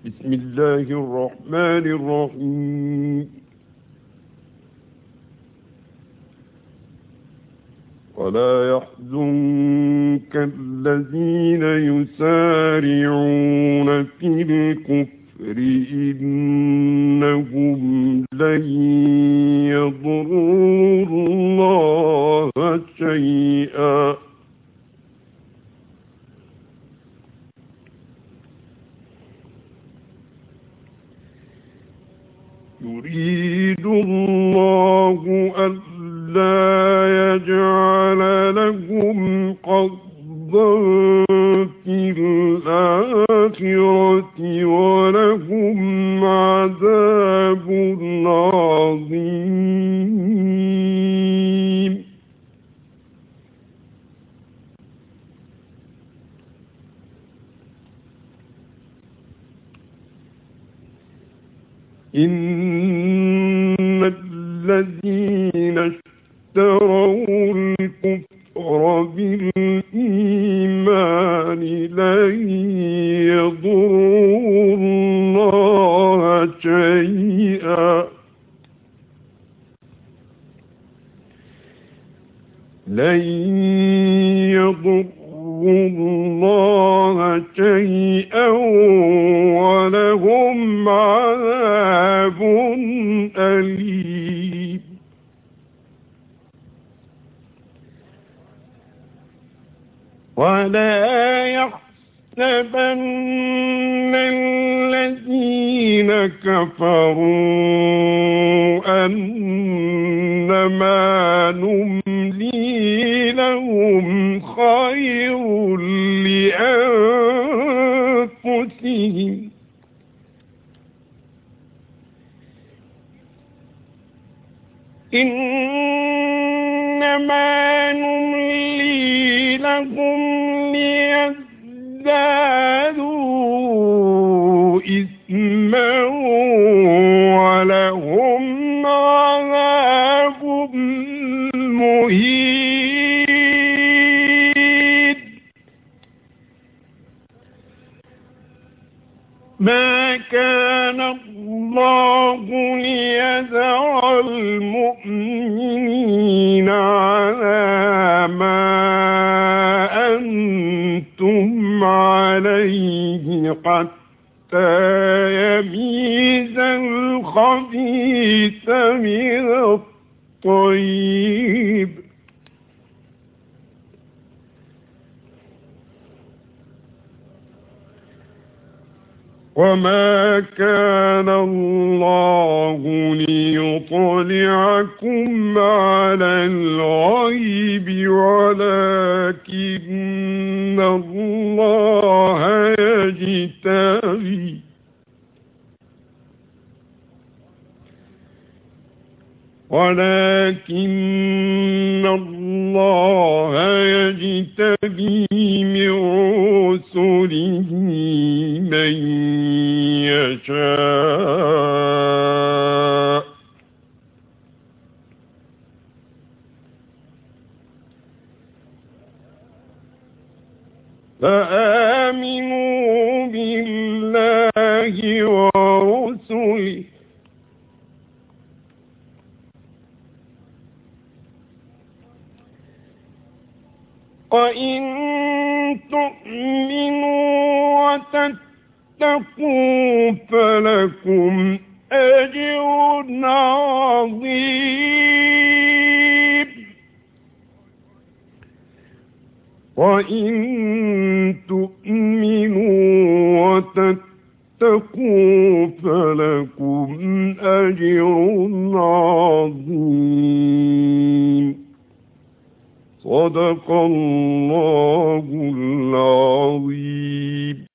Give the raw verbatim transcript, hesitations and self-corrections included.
بسم الله الرحمن الرحيم. ولا يحزنك الذين يسارعون في الكفر إنهم لن يضروا الله شيئا يريد الله ألا يجعل لهم حظا في الآخرة ولهم عذاب عظيم. إن الذين اشتروا الكفر بالإيمان لن يضروا الله شيئا لن يضروا الله شيئا ولهم عذاب أليم. ولا يحسبن الذين كفروا أنما نملي لهم خير لأنفسهم إنما نملي لهم ليزدادوا إثما ولهم عذاب مهين. ما كان الله ليذر المؤمنين على ما أنتم عليه حتى يميز الخبيث من الطيب وما كان الله ليطلعكم على الغيب ولكن الله يجتبي ولكن الله يجتبي من رسله من يشاء فآمنوا بالله ورسله وإن تؤمنوا وتتقوا فلكم أجر عظيم وإن تؤمنوا وتتقوا فلكم أجر عظيم. صدق الله العظيم.